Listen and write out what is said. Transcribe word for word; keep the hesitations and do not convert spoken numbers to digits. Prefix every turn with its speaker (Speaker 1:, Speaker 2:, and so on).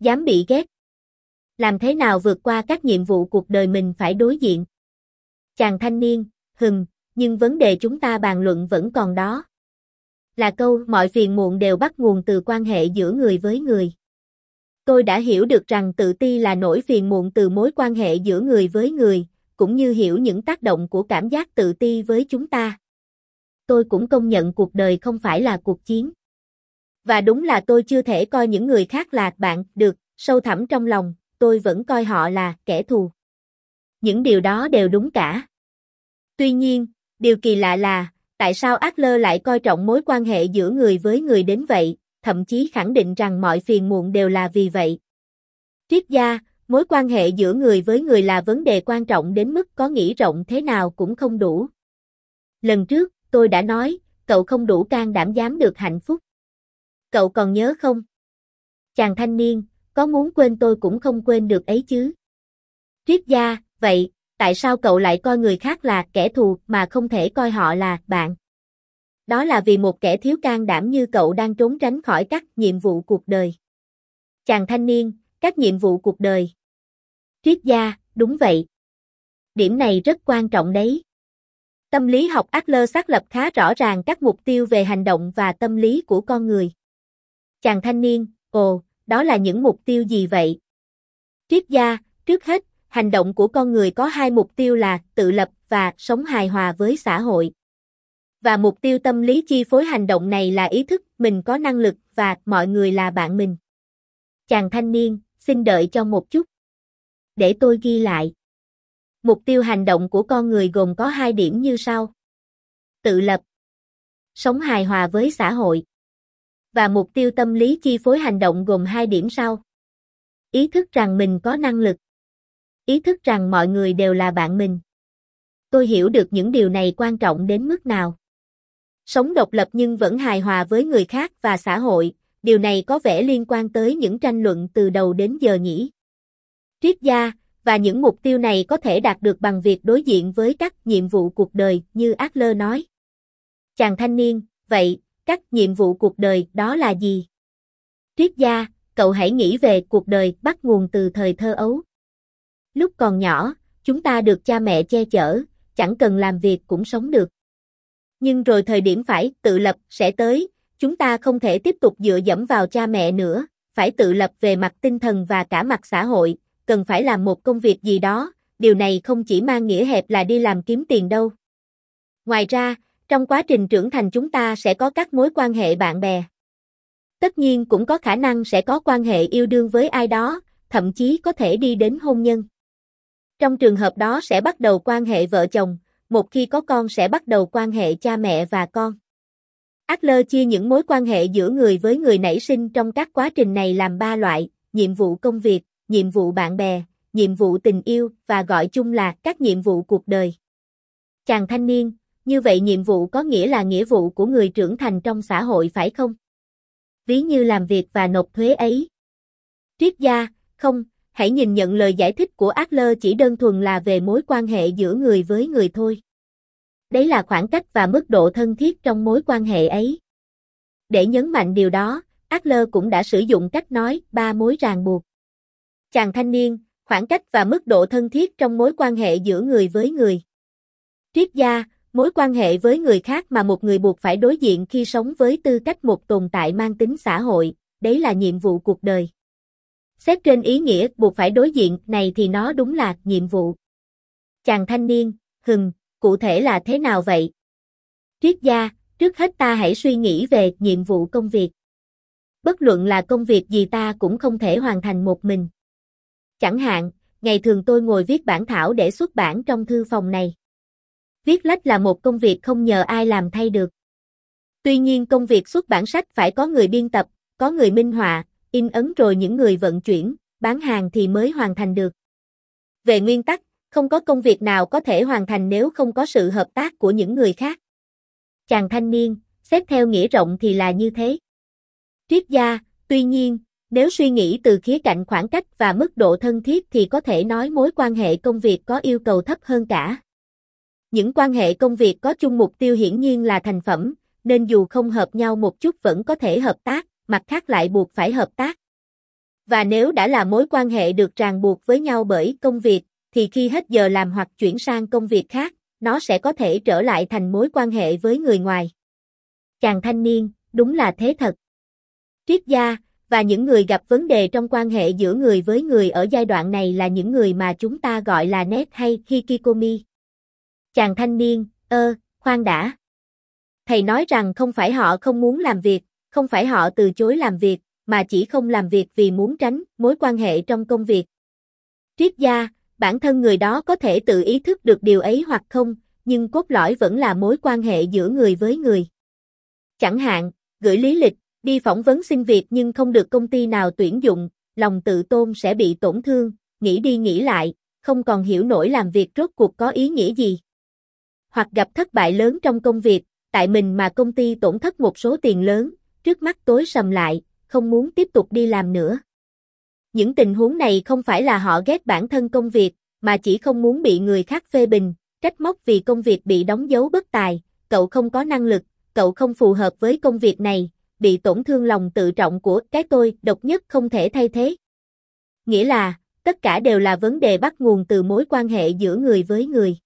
Speaker 1: Dám bị ghét. Làm thế nào vượt qua các nhiệm vụ cuộc đời mình phải đối diện? Chàng thanh niên, hừm, nhưng vấn đề chúng ta bàn luận vẫn còn đó. Là câu mọi phiền muộn đều bắt nguồn từ quan hệ giữa người với người. Tôi đã hiểu được rằng tự ti là nỗi phiền muộn từ mối quan hệ giữa người với người, cũng như hiểu những tác động của cảm giác tự ti với chúng ta. Tôi cũng công nhận cuộc đời không phải là cuộc chiến. Và đúng là tôi chưa thể coi những người khác là bạn được, sâu thẳm trong lòng, tôi vẫn coi họ là kẻ thù. Những điều đó đều đúng cả. Tuy nhiên, điều kỳ lạ là, tại sao Adler lại coi trọng mối quan hệ giữa người với người đến vậy, thậm chí khẳng định rằng mọi phiền muộn đều là vì vậy. Triết gia, mối quan hệ giữa người với người là vấn đề quan trọng đến mức có nghĩ rộng thế nào cũng không đủ. Lần trước, tôi đã nói, cậu không đủ can đảm dám được hạnh phúc. Cậu còn nhớ không? Chàng thanh niên, có muốn quên tôi cũng không quên được ấy chứ. Triết gia, vậy, tại sao cậu lại coi người khác là kẻ thù mà không thể coi họ là bạn? Đó là vì một kẻ thiếu can đảm như cậu đang trốn tránh khỏi các nhiệm vụ cuộc đời. Chàng thanh niên, các nhiệm vụ cuộc đời. Triết gia, đúng vậy. Điểm này rất quan trọng đấy. Tâm lý học Adler xác lập khá rõ ràng các mục tiêu về hành động và tâm lý của con người. Chàng thanh niên, ồ, đó là những mục tiêu gì vậy? Triết gia, trước hết, hành động của con người có hai mục tiêu là tự lập và sống hài hòa với xã hội. Và mục tiêu tâm lý chi phối hành động này là ý thức mình có năng lực và mọi người là bạn mình. Chàng thanh niên, xin đợi cho một chút. Để tôi ghi lại. Mục tiêu hành động của con người gồm có hai điểm như sau. Tự lập. Sống hài hòa với xã hội. Và mục tiêu tâm lý chi phối hành động gồm hai điểm sau. Ý thức rằng mình có năng lực. Ý thức rằng mọi người đều là bạn mình. Tôi hiểu được những điều này quan trọng đến mức nào. Sống độc lập nhưng vẫn hài hòa với người khác và xã hội, điều này có vẻ liên quan tới những tranh luận từ đầu đến giờ nhỉ. Triết gia, và những mục tiêu này có thể đạt được bằng việc đối diện với các nhiệm vụ cuộc đời như Adler nói. Chàng thanh niên, vậy, các nhiệm vụ cuộc đời đó là gì? Triết gia, cậu hãy nghĩ về cuộc đời bắt nguồn từ thời thơ ấu. Lúc còn nhỏ, chúng ta được cha mẹ che chở, chẳng cần làm việc cũng sống được. Nhưng rồi thời điểm phải tự lập sẽ tới, chúng ta không thể tiếp tục dựa dẫm vào cha mẹ nữa, phải tự lập về mặt tinh thần và cả mặt xã hội, cần phải làm một công việc gì đó, điều này không chỉ mang nghĩa hẹp là đi làm kiếm tiền đâu. Ngoài ra, trong quá trình trưởng thành chúng ta sẽ có các mối quan hệ bạn bè. Tất nhiên cũng có khả năng sẽ có quan hệ yêu đương với ai đó, thậm chí có thể đi đến hôn nhân. Trong trường hợp đó sẽ bắt đầu quan hệ vợ chồng, một khi có con sẽ bắt đầu quan hệ cha mẹ và con. Adler chia những mối quan hệ giữa người với người nảy sinh trong các quá trình này làm ba loại, nhiệm vụ công việc, nhiệm vụ bạn bè, nhiệm vụ tình yêu và gọi chung là các nhiệm vụ cuộc đời. Chàng thanh niên, như vậy nhiệm vụ có nghĩa là nghĩa vụ của người trưởng thành trong xã hội phải không? Ví như làm việc và nộp thuế ấy. Triết gia, không, hãy nhìn nhận lời giải thích của Adler chỉ đơn thuần là về mối quan hệ giữa người với người thôi. Đấy là khoảng cách và mức độ thân thiết trong mối quan hệ ấy. Để nhấn mạnh điều đó, Adler cũng đã sử dụng cách nói ba mối ràng buộc. Chàng thanh niên, khoảng cách và mức độ thân thiết trong mối quan hệ giữa người với người. Triết gia, mối quan hệ với người khác mà một người buộc phải đối diện khi sống với tư cách một tồn tại mang tính xã hội, đấy là nhiệm vụ cuộc đời. Xét trên ý nghĩa buộc phải đối diện này thì nó đúng là nhiệm vụ. Chàng thanh niên, hừm, cụ thể là thế nào vậy? Triết gia, trước hết ta hãy suy nghĩ về nhiệm vụ công việc. Bất luận là công việc gì ta cũng không thể hoàn thành một mình. Chẳng hạn, ngày thường tôi ngồi viết bản thảo để xuất bản trong thư phòng này. Viết lách là một công việc không nhờ ai làm thay được. Tuy nhiên công việc xuất bản sách phải có người biên tập, có người minh họa, in ấn rồi những người vận chuyển, bán hàng thì mới hoàn thành được. Về nguyên tắc, không có công việc nào có thể hoàn thành nếu không có sự hợp tác của những người khác. Chàng thanh niên, xét theo nghĩa rộng thì là như thế. Triết gia, tuy nhiên, nếu suy nghĩ từ khía cạnh khoảng cách và mức độ thân thiết thì có thể nói mối quan hệ công việc có yêu cầu thấp hơn cả. Những quan hệ công việc có chung mục tiêu hiển nhiên là thành phẩm, nên dù không hợp nhau một chút vẫn có thể hợp tác, mặt khác lại buộc phải hợp tác. Và nếu đã là mối quan hệ được ràng buộc với nhau bởi công việc, thì khi hết giờ làm hoặc chuyển sang công việc khác, nó sẽ có thể trở lại thành mối quan hệ với người ngoài. Chàng thanh niên, đúng là thế thật. Triết gia, và những người gặp vấn đề trong quan hệ giữa người với người ở giai đoạn này là những người mà chúng ta gọi là nét hay hikikomi. Chàng thanh niên, ơ, khoan đã. Thầy nói rằng không phải họ không muốn làm việc, không phải họ từ chối làm việc, mà chỉ không làm việc vì muốn tránh mối quan hệ trong công việc. Triết gia, bản thân người đó có thể tự ý thức được điều ấy hoặc không, nhưng cốt lõi vẫn là mối quan hệ giữa người với người. Chẳng hạn, gửi lý lịch, đi phỏng vấn xin việc nhưng không được công ty nào tuyển dụng, lòng tự tôn sẽ bị tổn thương, nghĩ đi nghĩ lại, không còn hiểu nổi làm việc rốt cuộc có ý nghĩa gì. Hoặc gặp thất bại lớn trong công việc, tại mình mà công ty tổn thất một số tiền lớn, trước mắt tối sầm lại, không muốn tiếp tục đi làm nữa. Những tình huống này không phải là họ ghét bản thân công việc, mà chỉ không muốn bị người khác phê bình, trách móc vì công việc bị đóng dấu bất tài, cậu không có năng lực, cậu không phù hợp với công việc này, bị tổn thương lòng tự trọng của cái tôi độc nhất không thể thay thế. Nghĩa là, tất cả đều là vấn đề bắt nguồn từ mối quan hệ giữa người với người.